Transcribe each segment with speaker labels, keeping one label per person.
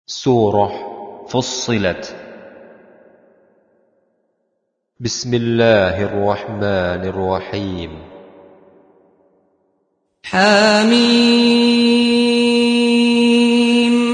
Speaker 1: Surah Fussilat. Bismillahirrahmanirrahim.
Speaker 2: Hamim.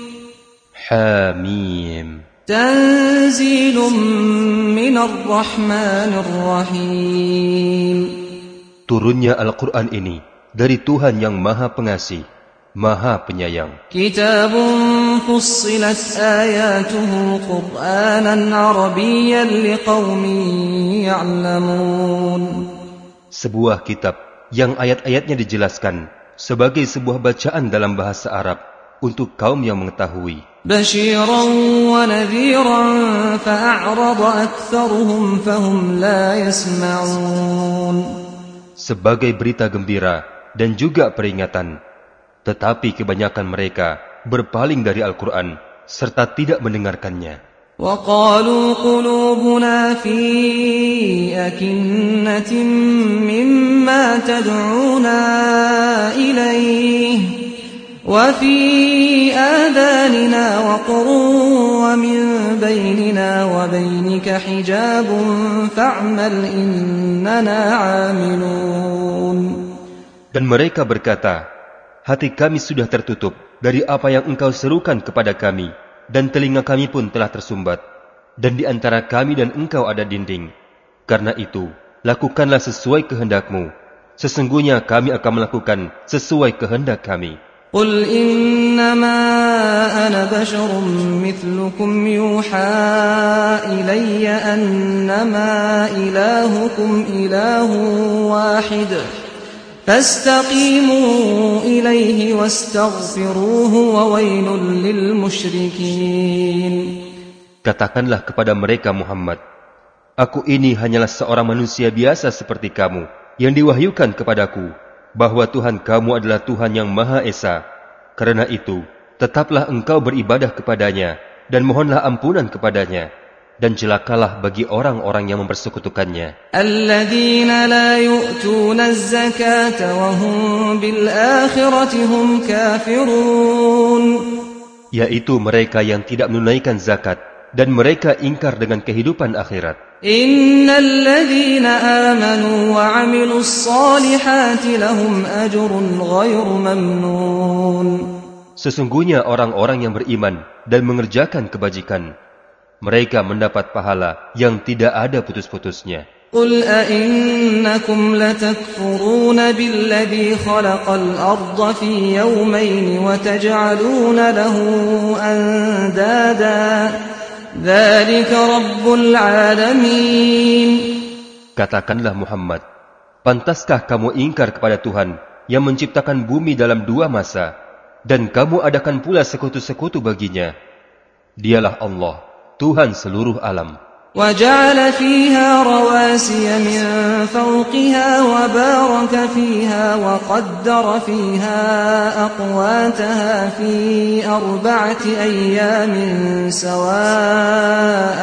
Speaker 1: Hamim.
Speaker 2: Tanzilun minar rahmanir rahim.
Speaker 1: Turunnya Al-Quran ini dari Tuhan yang Maha Pengasih, Maha Penyayang.
Speaker 2: Kitabun fussilat ayatuhu Qur'anan Arabiyyan liqaumin ya'lamun.
Speaker 1: Sebuah kitab yang ayat-ayatnya dijelaskan sebagai sebuah bacaan dalam bahasa Arab untuk kaum yang mengetahui.
Speaker 2: Basyiran wa nadhiran fa'a'rada aktsaruhum fahum la yasma'un.
Speaker 1: Sebagai berita gembira dan juga peringatan, tetapi kebanyakan mereka berpaling dari Al-Quran serta tidak mendengarkannya.
Speaker 2: وَقَالُوا قُلُوبُنَا فِي أَكِنَّةٍ مِّمَّا تَدْعُونَا إِلَيْهِ وَفِي آذَانِنَا وَقْرٌ وَمِن بَيْنِنَا وَبَيْنِكَ حِجَابٌ فَاعْمَلْ إِنَّنَا عَامِلُونَ.
Speaker 1: Dan mereka berkata, hati kami sudah tertutup dari apa yang engkau serukan kepada kami, dan telinga kami pun telah tersumbat, dan di antara kami dan engkau ada dinding. Karena itu, lakukanlah sesuai kehendakmu. Sesungguhnya kami akan melakukan sesuai kehendak kami.
Speaker 2: قُلْ إِنَّمَا أَنَا بَشَرٌ مِثْلُكُمْ يُوحَى إِلَيَّ أَنَّمَا إِلَٰهُكُمْ إِلَٰهٌ وَاحِدٌ فَاسْتَقِيمُوا إِلَيْهِ وَاسْتَغْفِرُوهُ وَوَيْلٌ لِّلْمُشْرِكِينَ.
Speaker 1: Katakanlah kepada mereka Muhammad, aku ini hanyalah seorang manusia biasa seperti kamu, yang diwahyukan kepadaku bahwa Tuhan kamu adalah Tuhan yang Maha Esa. Karena itu, tetaplah engkau beribadah kepadanya dan mohonlah ampunan kepadanya. Dan celakalah bagi orang-orang yang mempersekutukannya.
Speaker 2: Alladzina la yu'tuna az-zakata wa hum bil akhirati hum kafirun.
Speaker 1: Yaitu mereka yang tidak menunaikan zakat dan mereka ingkar dengan kehidupan akhirat.
Speaker 2: Innal ladzina amanu wa 'amilus solihati lahum ajrun ghairu mamnun.
Speaker 1: Sesungguhnya orang-orang yang beriman dan mengerjakan kebajikan, mereka mendapat pahala yang tidak ada putus-putusnya.
Speaker 2: Qul a'innakum latakfuruna billadhi khalaqal arda fi yawmayn wa taj'aluna lahu andada dzalika rabbul alamin. Katakanlah
Speaker 1: Muhammad, pantaskah kamu ingkar kepada Tuhan yang menciptakan bumi dalam 2 masa dan kamu adakan pula sekutu-sekutu baginya? Dialah Allah, Tuhan seluruh alam.
Speaker 2: وَجَعَلَ فِيهَا رَوَاسِيَ مِنْ فَوْقِهَا وَبَارَكَ فِيهَا وَقَدَّرَ فِيهَا أَقْوَاتَهَا فِي 4 أَيَّامٍ سَوَاءً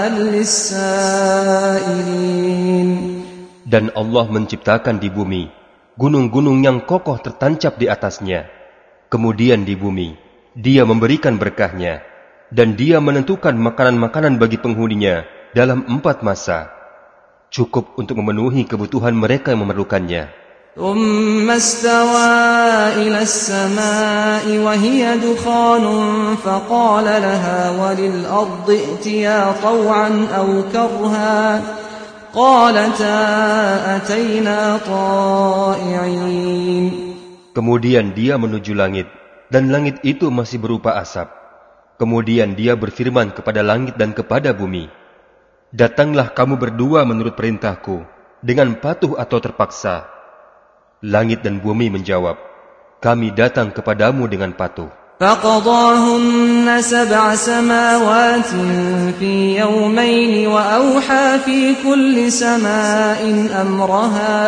Speaker 2: لِلسَّائِلِينَ.
Speaker 1: Dan Allah menciptakan di bumi gunung-gunung yang kokoh tertancap di atasnya. Kemudian di bumi Dia memberikan berkahnya, dan Dia menentukan makanan-makanan bagi penghuninya dalam 4 masa, cukup untuk memenuhi kebutuhan mereka yang memerlukannya.
Speaker 2: ثُمَّ اسْتَوَىٰ إِلَى السَّمَاءِ وَهِيَ دُخَانٌ فَقَالَ لَهَا وَلِلْأَرْضِ ائْتِيَا طَوْعًا أَوْ كَرْهًا قَالَتَا أَتَيْنَا طَائِعِينَ.
Speaker 1: Kemudian Dia menuju langit, dan langit itu masih berupa asap. Kemudian Dia berfirman kepada langit dan kepada bumi, datanglah kamu berdua menurut perintahku, dengan patuh atau terpaksa. Langit dan bumi menjawab, kami datang kepadamu dengan patuh.
Speaker 2: فَقَضَاهُنَّ 7 سَمَاوَاتٍ فِي يَوْمَيْنِ وَأَوْحَى فِي كُلِّ سَمَاءٍ أَمْرَهَا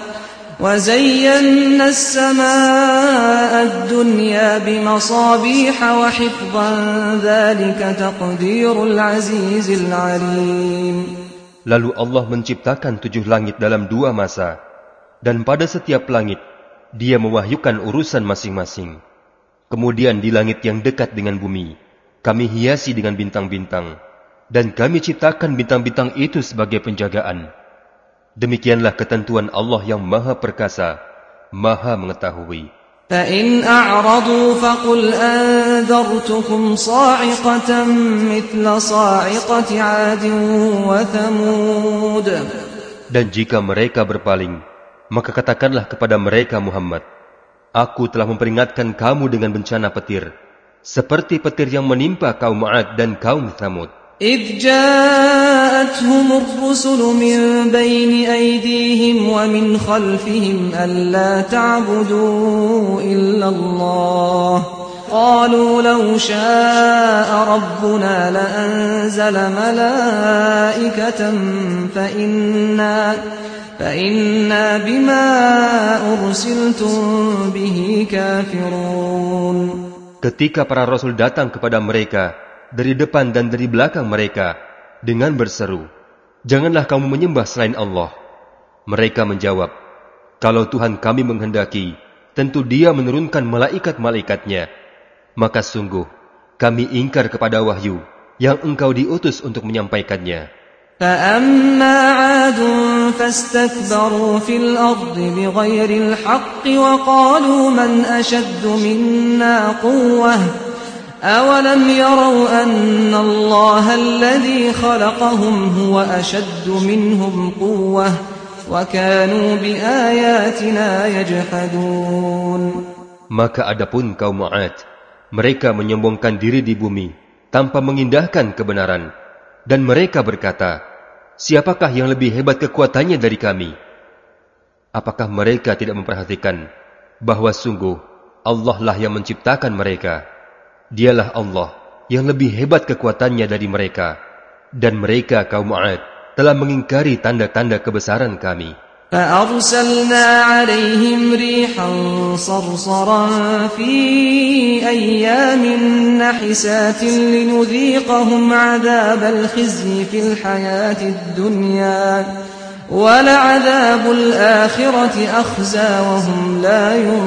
Speaker 2: وَزَيَّنَّا السَّمَاءَ الدُّنْيَا بِمَصَابِيحَ وَحِفْظًا ذَلِكَ تَقْدِيرُ الْعَزِيزِ الْعَلِيمِ.
Speaker 1: Lalu Allah menciptakan 7 langit dalam 2 masa, dan pada setiap langit Dia mewahyukan urusan masing-masing. Kemudian di langit yang dekat dengan bumi, kami hiasi dengan bintang-bintang, dan kami ciptakan bintang-bintang itu sebagai penjagaan. Demikianlah ketentuan Allah yang Maha Perkasa, Maha Mengetahui.
Speaker 2: فَإِنْ أَعْرَضُوا فَقُلْ أَنذَرْتُكُمْ صَاعِقَةً مِثْلَ صَاعِقَةِ عَادٍ وَثَمُودَ.
Speaker 1: Dan jika mereka berpaling, maka katakanlah kepada mereka Muhammad, Aku telah memperingatkan kamu dengan bencana petir, seperti petir yang menimpa kaum 'Ad dan kaum Thamud.
Speaker 2: إِذْ جَاءَتْهُمُ الرُّسُلُ مِنْ بَيْنِ أَيْدِيهِمْ وَمِنْ خَلْفِهِمْ أَلَّا تَعْبُدُوا إِلَّا اللَّهَ قَالُوا لَوْ شَاءَ رَبُّنَا لَأَنزَلَ مَلَائِكَةً فَإِنَّا بِمَا أُرْسِلْتُمْ بِهِ كَافِرُونَ.
Speaker 1: Ketika para rasul datang kepada mereka dari depan dan dari belakang mereka dengan berseru, Janganlah kamu menyembah selain Allah. Mereka menjawab, Kalau Tuhan kami menghendaki, tentu Dia menurunkan malaikat-malaikatnya. Maka sungguh, kami ingkar kepada wahyu yang engkau diutus untuk menyampaikannya.
Speaker 2: فَأَمَّا عَادٌ فَاسْتَكْبَرُوا فِي الْأَرْضِ بِغَيْرِ الْحَقِّ وَقَالُوا مَنْ أَشَدُّ مِنَّا قُوَّةً أَوَلَمْ يَرَوْا أَنَّ اللَّهَ الَّذِي خَلَقَهُمْ هُوَ أَشَدُّ مِنْهُمْ قُوَّةً وَكَانُوا بِآيَاتِنَا يَجْحَدُونَ.
Speaker 1: Maka adapun kaum 'Ad, mereka menyombongkan diri di bumi tanpa mengindahkan kebenaran, dan mereka berkata, Siapakah yang lebih hebat kekuatannya dari kami? Apakah mereka tidak memperhatikan bahwa sungguh Allah lah yang menciptakan mereka? Dialah Allah yang lebih hebat kekuatannya dari mereka, dan mereka kaum 'Ad telah mengingkari tanda-tanda kebesaran kami.
Speaker 2: فَأَرْسَلْنَا عَلَيْهِمْ رِيحًا صَرْصَرًا فِي أَيَّامٍ نَحِسَاتٍ لِنُذِيقَهُمْ عَذَابَ الْخِزْيِ فِي الْحَيَاةِ الدُّنْيَا وَلَعَذَابُ الْآخِرَةِ أَخْزَى وَهُمْ لَا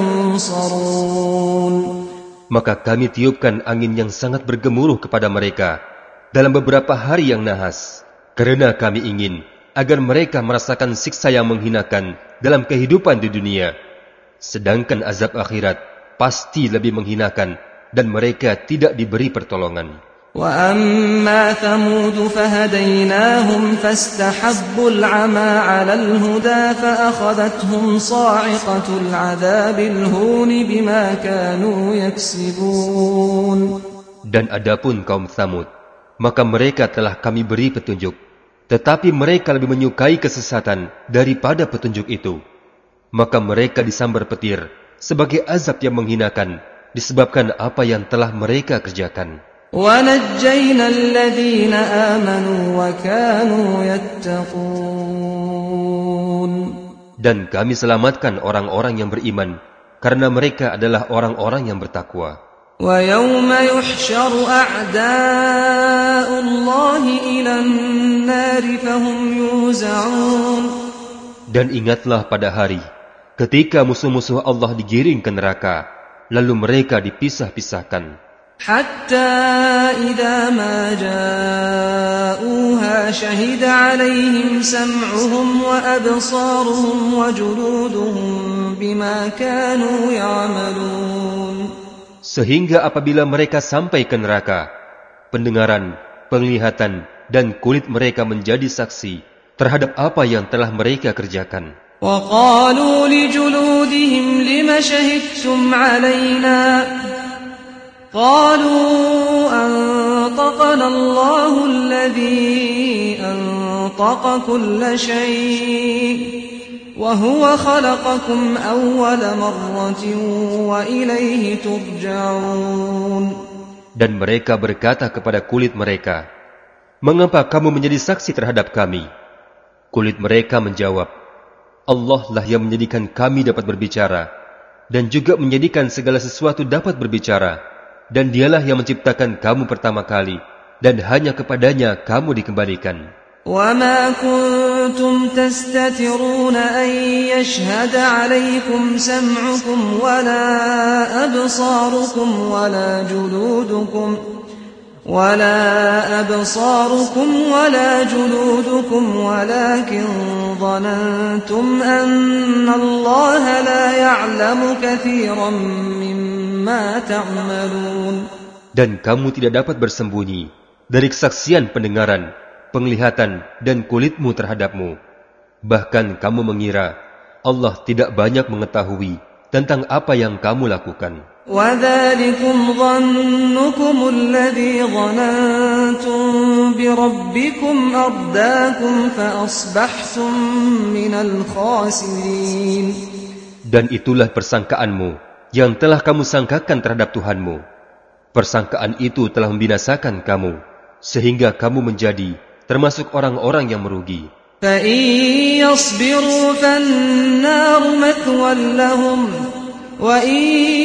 Speaker 2: يُنصَرُونَ.
Speaker 1: Maka kami tiupkan angin yang sangat bergemuruh kepada mereka dalam beberapa hari yang nahas, karena kami ingin agar mereka merasakan siksa yang menghinakan dalam kehidupan di dunia. Sedangkan azab akhirat pasti lebih menghinakan dan mereka tidak diberi pertolongan.
Speaker 2: وَأَمَّا ثَمُودُ فَهَدَيْنَاهُمْ فَاسْتَحَبُّوا الْعَمَى عَلَى الْهُدَى فَأَخَذَتْهُمْ صَاعِقَةُ الْعَذَابِ الْهُونِ بِمَا كَانُوا يَكْسِبُونَ. Dan
Speaker 1: adapun kaum Thamud, maka mereka telah kami beri petunjuk, tetapi mereka lebih menyukai kesesatan daripada petunjuk itu. Maka mereka disambar petir sebagai azab yang menghinakan disebabkan apa yang telah mereka kerjakan.
Speaker 2: وَنَجَّيْنَا الَّذِينَ آمَنُوا وَكَانُوا يَتَّقُونَ.
Speaker 1: Dan kami selamatkan orang-orang yang beriman karena mereka adalah orang-orang yang bertakwa.
Speaker 2: وَيَوْمَ يُحْشَرُ أَعْدَاءُ اللَّهِ إِلَى النَّارِ فَهُمْ يُوزَعُونَ. Dan
Speaker 1: ingatlah pada hari ketika musuh-musuh Allah digiring ke neraka, lalu mereka dipisah-pisahkan.
Speaker 2: حَتَّى إِذَا مَا جَاءُوهَا شَهِدَ عَلَيْهِمْ سَمْعُهُمْ وَأَبْصَارُهُمْ وَجُلُودُهُمْ بِمَا كَانُوا يَعْمَلُونَ.
Speaker 1: Sehingga apabila mereka sampai ke neraka, pendengaran, penglihatan, dan kulit mereka menjadi saksi terhadap apa yang telah mereka kerjakan.
Speaker 2: وَقَالُوا لِجُلُودِهِمْ لِمَ شَهِدتُّمْ عَلَيْنَا قَالُوا أَنطَقَنَا اللَّهُ الَّذِي أَنطَقَ كُلَّ شَيْءٍ وَهُوَ خَلَقَكُمْ أَوَّلَ مَرَّةٍ وَإِلَيْهِ تُرْجَعُونَ.
Speaker 1: Dan mereka berkata kepada kulit mereka, Mengapa kamu menjadi saksi terhadap kami? Kulit mereka menjawab, Allah lah yang menjadikan kami dapat berbicara, dan juga menjadikan segala sesuatu dapat berbicara, dan Dialah yang menciptakan kamu pertama kali, dan hanya kepadanya kamu dikembalikan.
Speaker 2: وَمَا كُنْتُمْ تَسْتَتِرُونَ أَنْ يَشْهَدَ عَلَيْكُمْ سَمْعُكُمْ وَلَا أَبْصَارُكُمْ وَلَا جُلُودُكُمْ ولا أبصاركم ولا جلودكم ولكن ظننتم أن الله لا يعلم كثيرا مما تعملون.
Speaker 1: Dan kamu tidak dapat bersembunyi dari kesaksian pendengaran, penglihatan, dan kulitmu terhadapmu. Bahkan kamu mengira Allah tidak banyak mengetahui tentang apa yang kamu lakukan.
Speaker 2: وَذَلِكُمْ ظَنُّكُمُ الَّذِي ظَنَنْتُمْ بِرَبِّكُمْ أَرْدَاكُمْ فَأَصْبَحْتُمْ مِنَ الْخَاسِرِينَ.
Speaker 1: Dan itulah persangkaanmu yang telah kamu sangkakan terhadap Tuhanmu. Persangkaan itu telah membinasakan kamu, sehingga kamu menjadi termasuk orang-orang yang merugi.
Speaker 2: فَإِنْ يَصْبِرُوا فَالنَّارُ مَثْوًى لَهُمْ وَإِنْ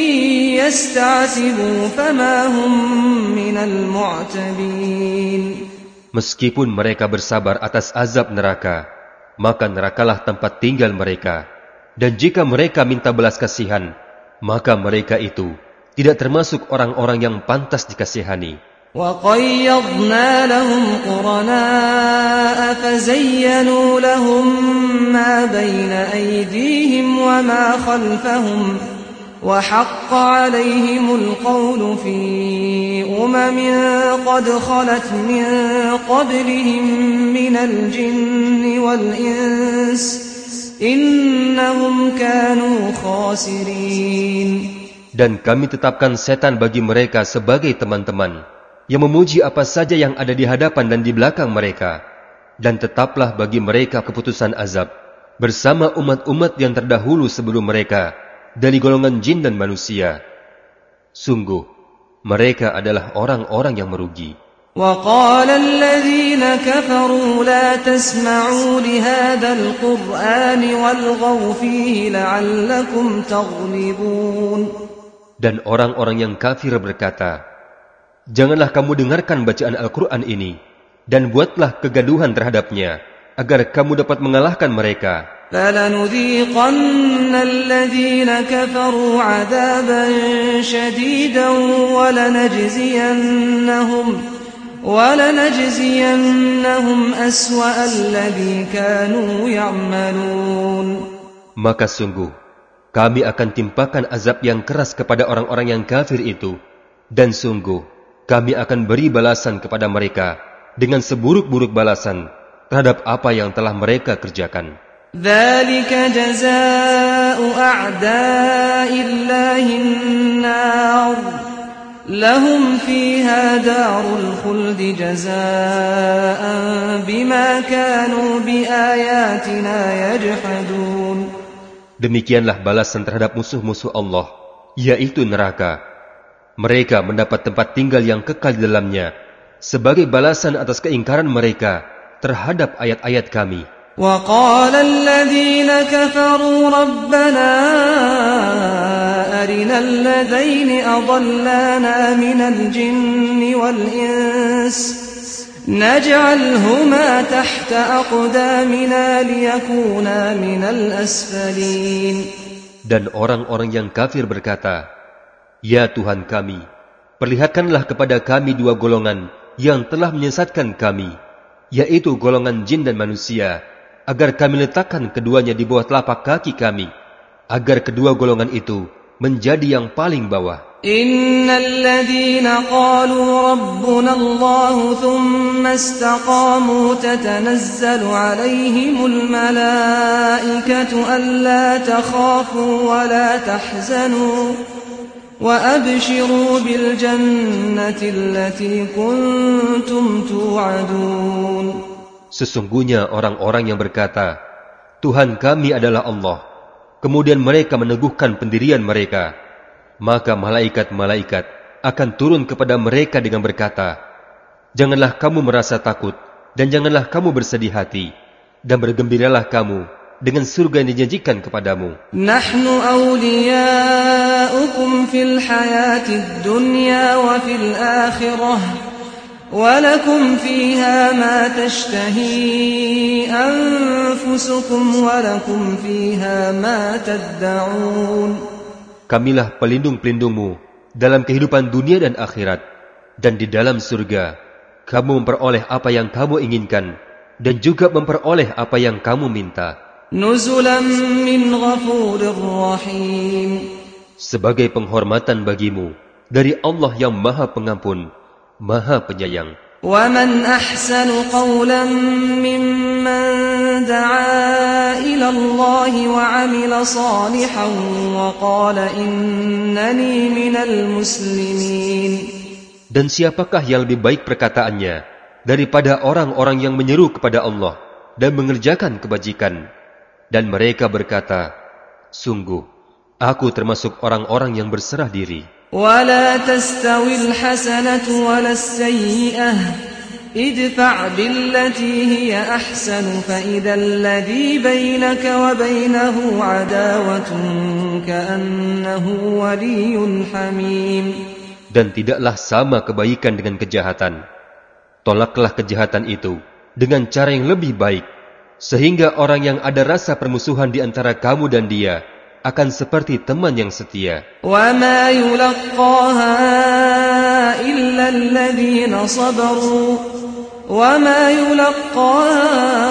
Speaker 2: يَسْتَعْتِبُوا فَمَا هُمْ مِنَ الْمُعْتَبِينَ.
Speaker 1: Meskipun mereka bersabar atas azab neraka, maka nerakalah tempat tinggal mereka. Dan jika mereka minta belas kasihan, maka mereka itu tidak termasuk orang-orang yang pantas dikasihani.
Speaker 2: وَقَيَّضْنَا لَهُمْ قُرَنَاءَ فَزَيَّنُوا لَهُم مَّا بَيْنَ أَيْدِيهِمْ وَمَا خَلْفَهُمْ وَحَقَّ عَلَيْهِمُ الْقَوْلُ فِي أُمَمٍ قَدْ خَلَتْ مِن قَبْلِهِم مِّنَ الْجِنِّ وَالْإِنسِ إِنَّهُمْ كَانُوا خَاسِرِينَ.
Speaker 1: Dan kami tetapkan setan bagi mereka sebagai teman-teman yang memuji apa saja yang ada di hadapan dan di belakang mereka. Dan tetaplah bagi mereka keputusan azab bersama umat-umat yang terdahulu sebelum mereka dari golongan jin dan manusia. Sungguh, mereka adalah orang-orang yang merugi.
Speaker 2: وَقَالَ الَّذِينَ كَفَرُوا لَا تَسْمَعُوا لِهَذَا الْقُرْآنِ وَالْغَوْا فِيهِ لَعَلَّكُمْ تَغْلِبُونَ. Dan
Speaker 1: orang-orang yang kafir berkata, janganlah kamu dengarkan bacaan Al-Quran ini, dan buatlah kegaduhan terhadapnya, agar kamu dapat mengalahkan mereka.
Speaker 2: فَلَنُذِيقَنَّ الَّذِينَ كَفَرُوا عَذَابًا شَدِيدًا وَلَنَجْزِيَنَّهُمْ أَسْوَأَ الَّذِي كَانُوا يَعْمَلُونَ.
Speaker 1: Maka sungguh, kami akan timpakan azab yang keras kepada orang-orang yang kafir itu, dan sungguh, kami akan beri balasan kepada mereka dengan seburuk-buruk balasan terhadap apa yang telah mereka kerjakan.
Speaker 2: ذَلِكَ جَزَاءُ أَعْدَاءِ اللَّهِ النَّارُ لَهُمْ فِيهَا دَارُ الْخُلْدِ جَزَاءً بِمَا كَانُوا بِآيَاتِنَا يَجْحَدُونَ.
Speaker 1: Demikianlah balasan terhadap musuh-musuh Allah, yaitu neraka. Mereka mendapat tempat tinggal yang kekal di dalamnya sebagai balasan atas keingkaran mereka terhadap ayat-ayat kami.
Speaker 2: وَقَالَ الَّذِينَ كَفَرُوا رَبَّنَا أَرِنَا الَّذَيْنِ أَضَلَّانَا مِنَ الْجِنِّ وَالْإِنسِ نَجْعَلْهُمَا تَحْتَ أَقْدَامِنَا لِيَكُونَا مِنَ الْأَسْفَلِينَ.
Speaker 1: Dan orang-orang yang kafir berkata, ya Tuhan kami, perlihatkanlah kepada kami dua golongan yang telah menyesatkan kami, yaitu golongan jin dan manusia, agar kami letakkan keduanya di bawah telapak kaki kami, agar kedua golongan itu menjadi yang paling bawah.
Speaker 2: Innal ladzina qalu rabbuna Allah thumma istaqamu tatanazzalu alaihimul malaikatu alla takhafu wa la tahzanu wa abshiru bil jannati allati kuntum tu'adun.
Speaker 1: Sesungguhnya orang-orang yang berkata, Tuhan kami adalah Allah, kemudian mereka meneguhkan pendirian mereka, maka malaikat-malaikat akan turun kepada mereka dengan berkata, janganlah kamu merasa takut dan janganlah kamu bersedih hati, dan bergembiralah kamu dengan surga yang dijanjikan kepadamu.
Speaker 2: Nahnu awliya'ukum fil hayatid dunya wa fil akhirah wa lakum fiha ma tashtahi anfusukum wa lakum fiha ma tad'un.
Speaker 1: Kamilah pelindung-pelindungmu dalam kehidupan dunia dan akhirat, Dan di dalam surga, kamu memperoleh apa yang kamu inginkan, dan juga memperoleh apa yang kamu minta.
Speaker 2: نزلا من غفور رحيم.
Speaker 1: Sebagai penghormatan bagimu dari Allah yang Maha Pengampun, Maha Penyayang.
Speaker 2: ومن أحسن قولا ممن دعا إلى الله وعمل صالحا وقال إنني من المسلمين.
Speaker 1: Dan siapakah yang lebih baik perkataannya daripada orang-orang yang menyeru kepada Allah dan mengerjakan kebajikan, dan mereka berkata, sungguh aku termasuk orang-orang yang berserah diri.
Speaker 2: ولا تستوي الحسنة ولا السيئة ادفع بالتي هي أحسن فإذا الذي بينك وبينه عداوة كأنه ولي حميم.
Speaker 1: Dan tidaklah sama kebaikan dengan kejahatan. Tolaklah kejahatan itu dengan cara yang lebih baik, sehingga orang yang ada rasa permusuhan di antara kamu dan dia akan seperti teman yang setia.
Speaker 2: وَمَا يُلَقَّاهَا إِلَّا الَّذِينَ صَبَرُوا وَمَا يُلَقَّاهَا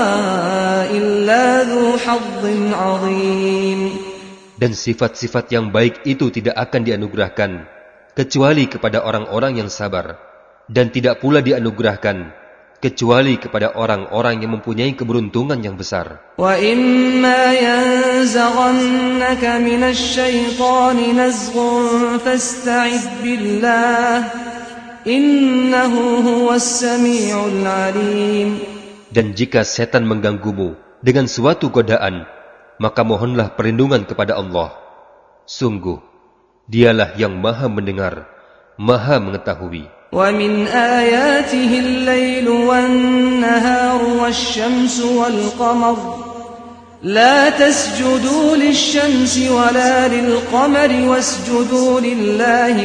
Speaker 2: إِلَّا ذُو حَظٍّ عَظِيمٍ.
Speaker 1: Dan sifat-sifat yang baik itu tidak akan dianugerahkan kecuali kepada orang-orang yang sabar, dan tidak pula dianugerahkan kecuali kepada orang-orang yang mempunyai keberuntungan yang besar.
Speaker 2: وَإِمَّا يَنزَغَنَّكَ مِنَ الشَّيْطَانِ نَزْغٌ فَاسْتَعِذْ بِاللَّهِ إِنَّهُ هُوَ السَّمِيعُ الْعَلِيمُ.
Speaker 1: Dan jika setan mengganggumu dengan suatu godaan, maka mohonlah perlindungan kepada Allah. Sungguh, dialah yang Maha mendengar, Maha mengetahui.
Speaker 2: وَمِنْ آيَاتِهِ اللَّيْلُ وَالنَّهَارُ وَالشَّمْسُ وَالْقَمَرُ لَا تَسْجُدُوا لِلشَّمْسِ وَلَا لِلْقَمَرِ وَاسْجُدُوا لِلَّهِ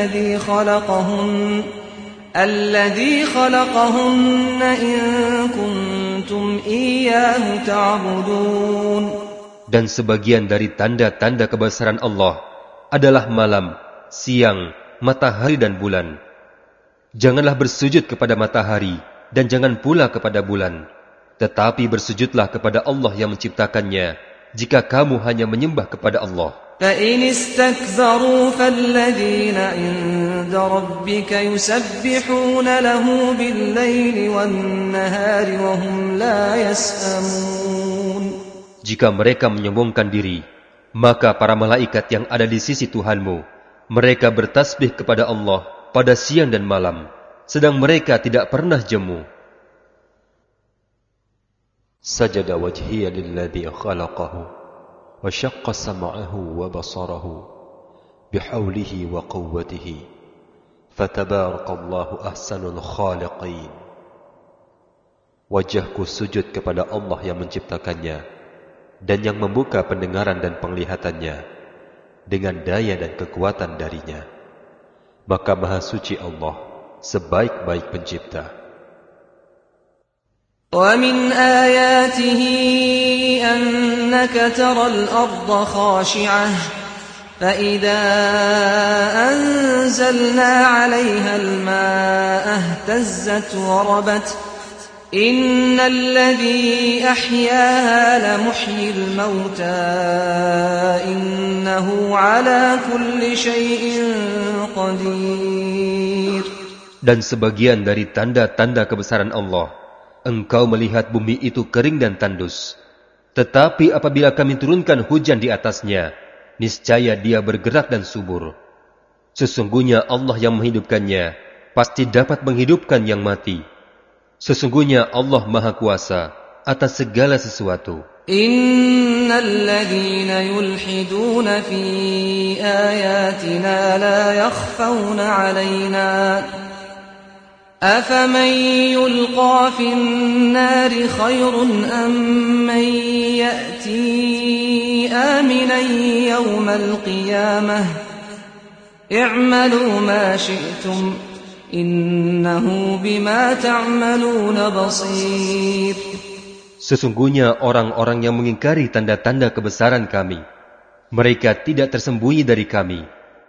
Speaker 2: الَّذِي خَلَقَهُنَّ إِن كُنتُمْ إِيَّاهُ تَعْبُدُونَ.
Speaker 1: Dan sebagian dari tanda-tanda kebesaran Allah adalah malam, siang, matahari dan bulan. Janganlah bersujud kepada matahari dan jangan pula kepada bulan, tetapi bersujudlah kepada Allah yang menciptakannya jika kamu hanya menyembah kepada Allah.
Speaker 2: فَإِنِ اسْتَكْبَرُوا فَالَّذِينَ عِندَ رَبِّكَ يُسَبِّحُونَ لَهُ بِاللَّيْلِ وَالنَّهَارِ وَهُمْ لَا يَسْأَمُونَ.
Speaker 1: Jika mereka menyombongkan diri, maka para malaikat yang ada di sisi Tuhanmu, mereka bertasbih kepada Allah pada siang dan malam, sedang mereka tidak pernah jemu. Sajada wajhiya lilladzi khalaqahu wa syaqqa sam'ahu wa basarahu bihaulihi wa quwwatihi fatabarakallahu ahsanul khaliqin. Wajahku sujud kepada Allah yang menciptakannya dan yang membuka pendengaran dan penglihatannya dengan daya dan kekuatan darinya. Maka Maha Suci Allah, sebaik-baik pencipta.
Speaker 2: وَمِنْ آيَاتِهِ أَنَّكَ تَرَى الْأَرْضَ خَاشِعَةً فَإِذَا أَنزَلْنَا عَلَيْهَا الْمَاءَ اهْتَزَّتْ وَرَبَتْ إِنَّ الَّذِي أَحْيَاهَا لَمُحْيِي الْمَوْتَى إِنَّهُ عَلَى كُلِّ شَيْءٍ قَدِيرٌ.
Speaker 1: Dan sebagian dari tanda-tanda kebesaran Allah, engkau melihat bumi itu kering dan tandus. Tetapi apabila kami turunkan hujan di atasnya, niscaya dia bergerak dan subur. Sesungguhnya Allah yang menghidupkannya pasti dapat menghidupkan yang mati. Sesungguhnya Allah Maha Kuasa atas segala sesuatu.
Speaker 2: Innal ladzina yulhiduna fi ayatina la yakhfawna 'alaina afaman yulqa fin nari khairun am man ya'ti aminan yawmal qiyamah i'malu ma syi'tum innahu bima ta'maluna basir.
Speaker 1: Sesungguhnya orang-orang yang mengingkari tanda-tanda kebesaran kami, mereka tidak tersembunyi dari kami.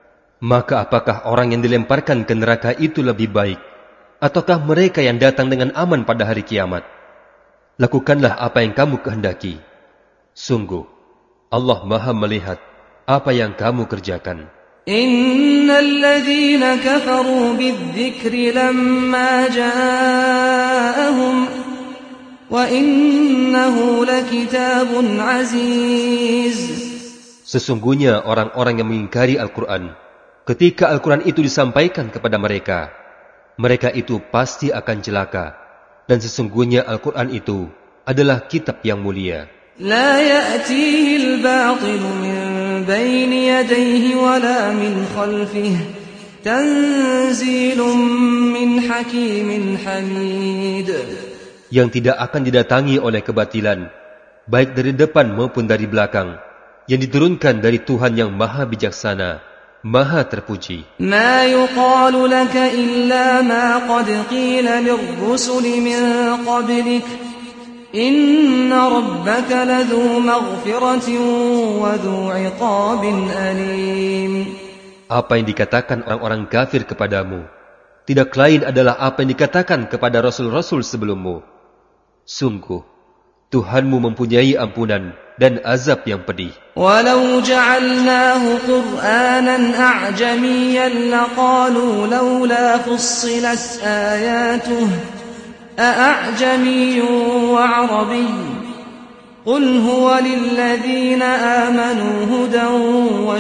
Speaker 1: Maka apakah orang yang dilemparkan ke neraka itu lebih baik, ataukah mereka yang datang dengan aman pada hari kiamat? Lakukanlah apa yang kamu kehendaki. Sungguh, Allah Maha melihat apa yang kamu kerjakan.
Speaker 2: Innal ladzina kafaru bidzikri lamma ja'ahum wa innahu lakitabun aziz.
Speaker 1: Sesungguhnya orang-orang yang mengingkari Al-Quran, ketika Al-Quran itu disampaikan kepada mereka, mereka itu pasti akan celaka. Dan sesungguhnya Al-Quran itu adalah kitab yang mulia.
Speaker 2: La ya'tihi al-batil min bayni yadayhi wa la min khalfihi. Tanzilun min hakimin hamid.
Speaker 1: Yang tidak akan didatangi oleh kebatilan, baik dari depan maupun dari belakang, yang diturunkan dari Tuhan yang maha bijaksana, maha terpuji.
Speaker 2: Ma yuqalu laka illa ma qad qila lirrusuli min qablik. Inna rabbaka ladhu maghfiratin wa dhu 'iqabin alim.
Speaker 1: Apa yang dikatakan orang-orang kafir kepadamu tidak lain adalah apa yang dikatakan kepada rasul-rasul sebelummu. Sungguh, Tuhanmu mempunyai ampunan dan azab yang pedih.
Speaker 2: Walau ja'alnahu Qur'anan a'jamiyyan laqalu laula fussilat ayatuhu a'jamiyyun wa 'arabiyyun qul huwa lilladhina amanu hudan wa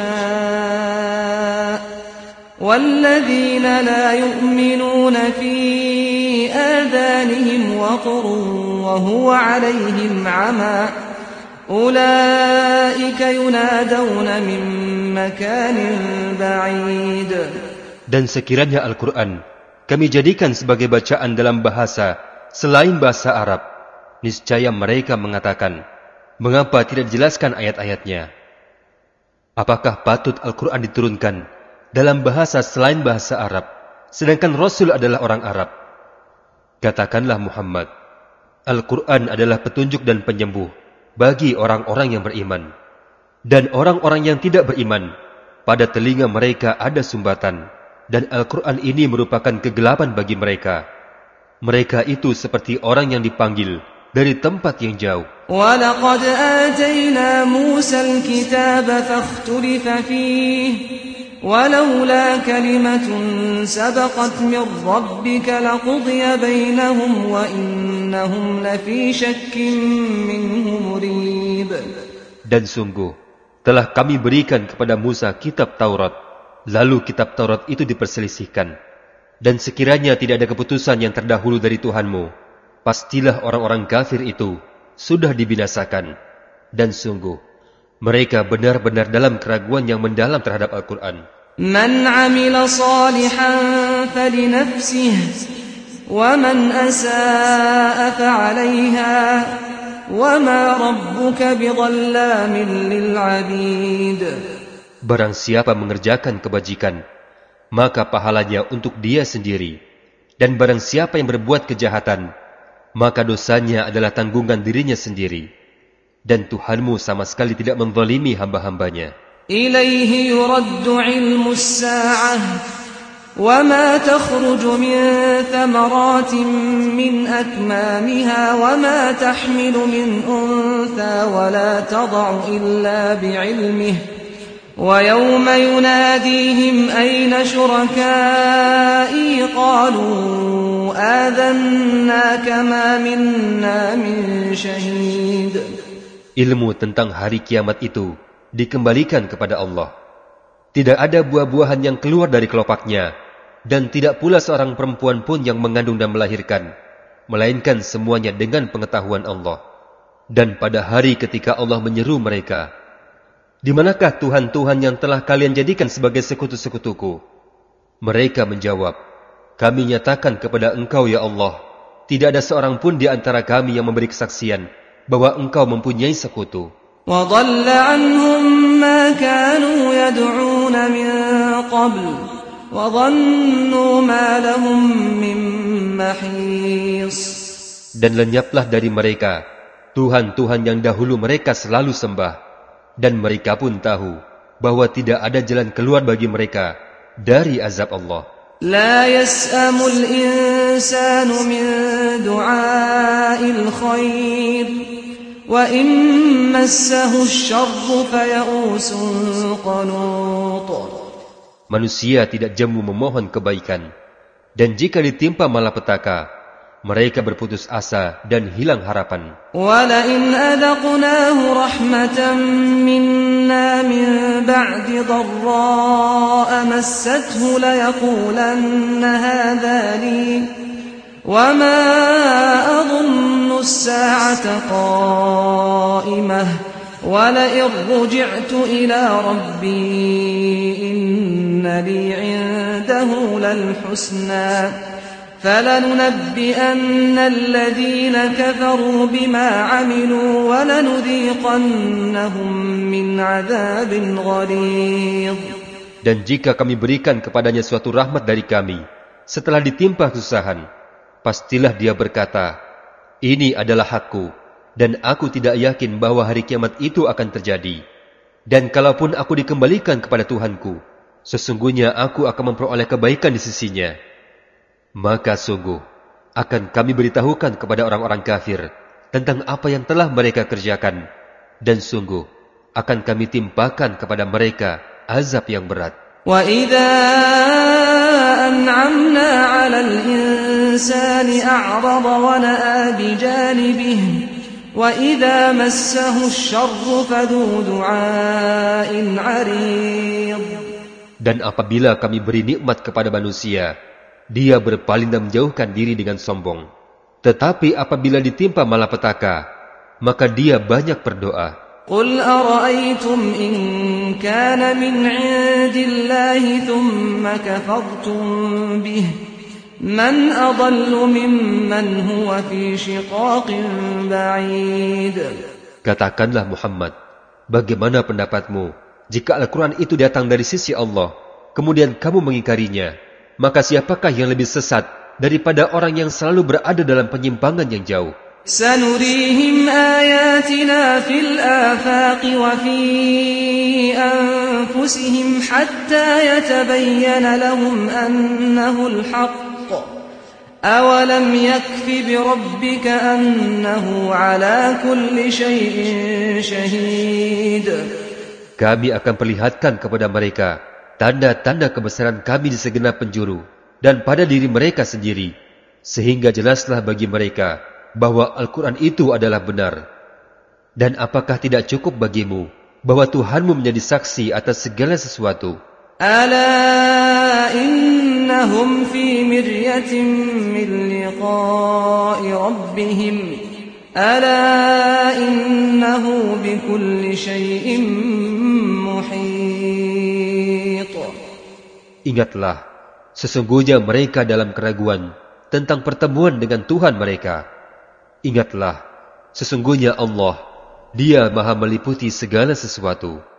Speaker 2: shifaa والذين لا يؤمنون في آذانهم وقر وهو عليهم عمى أولئك ينادون من مكان بعيد.
Speaker 1: Dan sekiranya Al-Quran kami jadikan sebagai bacaan dalam bahasa selain bahasa Arab, niscaya mereka mengatakan, mengapa tidak dijelaskan ayat-ayatnya? Apakah patut Al-Quran diturunkan dalam bahasa selain bahasa Arab, sedangkan Rasul adalah orang Arab? Katakanlah Muhammad, Al-Quran adalah petunjuk dan penyembuh bagi orang-orang yang beriman. Dan orang-orang yang tidak beriman, pada telinga mereka ada sumbatan, dan Al-Quran ini merupakan kegelapan bagi mereka. Mereka itu seperti orang yang dipanggil dari tempat yang jauh.
Speaker 2: وَلَقَدْ آتَيْنَا مُوسَى الْكِتَابَ فَاخْتُلِفَ فِيهِ وَلَوْلَا كَلِمَةٌ سَبَقَتْ مِنْ رَبِّكَ لَقُضِيَ بَيْنَهُمْ وَإِنَّهُمْ لَفِي شَكٍّ مِّنْهُ مُرِيبٍ.
Speaker 1: Dan sungguh, telah kami berikan kepada Musa kitab Taurat, lalu kitab Taurat itu diperselisihkan. Dan sekiranya tidak ada keputusan yang terdahulu dari Tuhanmu, pastilah orang-orang kafir itu sudah dibinasakan. Dan sungguh, mereka benar-benar dalam keraguan yang mendalam terhadap Al-Quran.
Speaker 2: Man 'amila salihan falinafsihi wa man asaa fa'alayha wa ma rabbuka bidhallamin lil 'abid.
Speaker 1: Barang siapa mengerjakan kebajikan, maka pahalanya untuk dia sendiri. Dan barang siapa yang berbuat kejahatan, maka dosanya adalah tanggungan dirinya sendiri. Dan Tuhanmu sama sekali tidak menzalimi hamba-hambanya.
Speaker 2: Ilaihi yuraddu ilmu as-sa'ah wa ma takhruju min thamaratin min akmamiha wa ma tahmilu min untha wa la tad'u illa bi'ilmihi wa yawma yunadihim ayna shuraka'i qalu adhannaka ma minna min shahid.
Speaker 1: Ilmu tentang hari kiamat itu dikembalikan kepada Allah. Tidak ada buah-buahan yang keluar dari kelopaknya, dan tidak pula seorang perempuan pun yang mengandung dan melahirkan, melainkan semuanya dengan pengetahuan Allah. Dan pada hari ketika Allah menyeru mereka, di manakah Tuhan-Tuhan yang telah kalian jadikan sebagai sekutu-sekutuku? Mereka menjawab, kami nyatakan kepada Engkau ya Allah, tidak ada seorang pun di antara kami yang memberi kesaksian bahwa Engkau mempunyai sekutu.
Speaker 2: وَضَلَّ عَنْهُمْ مَا كَانُوا يَدْعُونَ مِنْ قَبْلُ وَظَنُّوا مَا لَهُمْ مِنْ مَحِيصٍ.
Speaker 1: Dan lenyaplah dari mereka Tuhan-Tuhan yang dahulu mereka selalu sembah, dan mereka pun tahu bahwa tidak ada jalan keluar bagi mereka dari azab Allah.
Speaker 2: لا يسأم الإنسان من دعاء الخير وإن مسه الشر فيئوس قنوط.
Speaker 1: Manusia tidak jemu memohon kebaikan, dan jika ditimpa malapetaka, mereka berputus asa dan hilang harapan.
Speaker 2: وَلَئِنْ أَذَقْنَاهُ رَحْمَةً مِنَّا مِنْ بَعْدِ ضَرَّاءَ مَسَّتْهُ لَيَقُولَنَّ هَذَا لِي وَمَا أَظُنُّ السَّاعَةَ قَائِمَةً وَلَئِنْ رُجِعْتُ إِلَى رَبِّي إِنَّ لِي عِندَهُ لَلْحُسْنَى فَلَنُنَبِّئَنَّ الَّذِينَ كَفَرُوا بِمَا عَمِلُوا وَلَنُذِيقَنَّهُم مِّنْ عَذَابٍ غَلِيظٍ.
Speaker 1: Dan jika kami berikan kepadanya suatu rahmat dari kami, setelah ditimpa kesusahan, pastilah dia berkata, ini adalah hakku, dan aku tidak yakin bahwa hari kiamat itu akan terjadi. Dan kalaupun aku dikembalikan kepada Tuhanku, sesungguhnya aku akan memperoleh kebaikan di sisinya. Maka sungguh akan kami beritahukan kepada orang-orang kafir tentang apa yang telah mereka kerjakan, dan sungguh akan kami timpakan kepada mereka azab yang berat.
Speaker 2: وَإِذَا أَنْعَمْنَا عَلَى الْإِنسَانِ أَعْرَضَ وَنَأَى بِجَانِبِهِ وَإِذَا مَسَّهُ الشَّرُّ فَذُو دُعَاءٍ عَرِيضٍ.
Speaker 1: Dan apabila kami beri nikmat kepada manusia, dia berpaling dan menjauhkan diri dengan sombong. Tetapi apabila ditimpa malapetaka, maka dia banyak berdoa.
Speaker 2: قُلْ أَرَأَيْتُمْ إِنْ كَانَ مِنْ عِنْدِ اللَّهِ ثُمَّ كَفَرْتُمْ بِهِ مَنْ أَضَلُّ مِمَّنْ هُوَ فِي شِقَاقٍ بَعِيدٍ.
Speaker 1: Katakanlah Muhammad, bagaimana pendapatmu jika Al-Quran itu datang dari sisi Allah, kemudian kamu mengingkarinya? Maka siapakah yang lebih sesat daripada orang yang selalu berada dalam penyimpangan yang jauh?
Speaker 2: سنريهم آياتنا في الآفاق وفي أنفسهم حتى يتبين لهم أنه الحق أولم يكف بربك أنه على كل شيء شهيد.
Speaker 1: Kami akan perlihatkan kepada mereka tanda-tanda kebesaran kami di segenap penjuru dan pada diri mereka sendiri, sehingga jelaslah bagi mereka bahwa Al-Quran itu adalah benar. Dan apakah tidak cukup bagimu bahwa Tuhanmu menjadi saksi atas segala sesuatu?
Speaker 2: Ala innahum fi miryatin min liqa'i rabbihim ala innahu bikulli syai'in muhit.
Speaker 1: Ingatlah, sesungguhnya mereka dalam keraguan tentang pertemuan dengan Tuhan mereka. Ingatlah, sesungguhnya Allah, Dia Maha meliputi segala sesuatu.